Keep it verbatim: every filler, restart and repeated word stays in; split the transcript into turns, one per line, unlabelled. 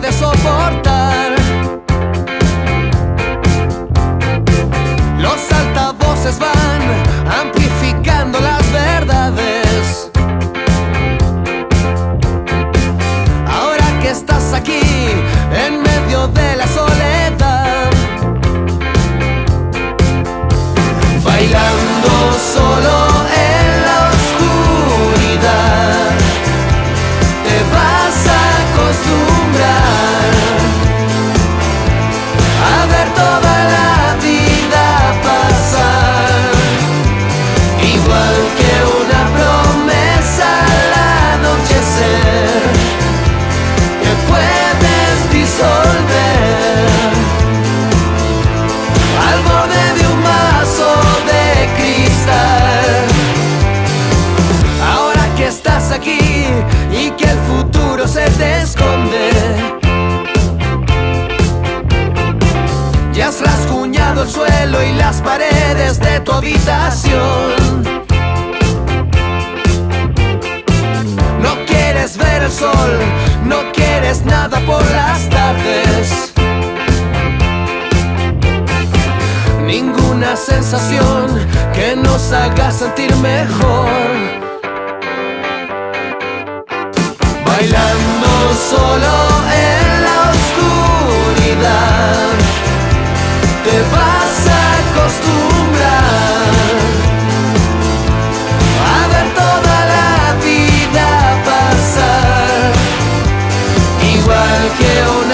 puedes soportar. Los altavoces van amplificando las verdades. Ahora que estás aquí en medio de la soledad, bailando solo en la oscuridad, te vas a acostumbrar a ver toda la vida pasar, igual que una promesa al anochecer que puedes disolver al borde de un vaso de cristal. Ahora que estás aquí y que el futuro se te esconde, ya has rasguñado el suelo y las paredes de tu habitación. No quieres ver el sol, no quieres nada por las tardes, ninguna sensación que nos haga sentir mejor. Bailando solo en la oscuridad, te vas a acostumbrar a ver toda la vida pasar, igual que una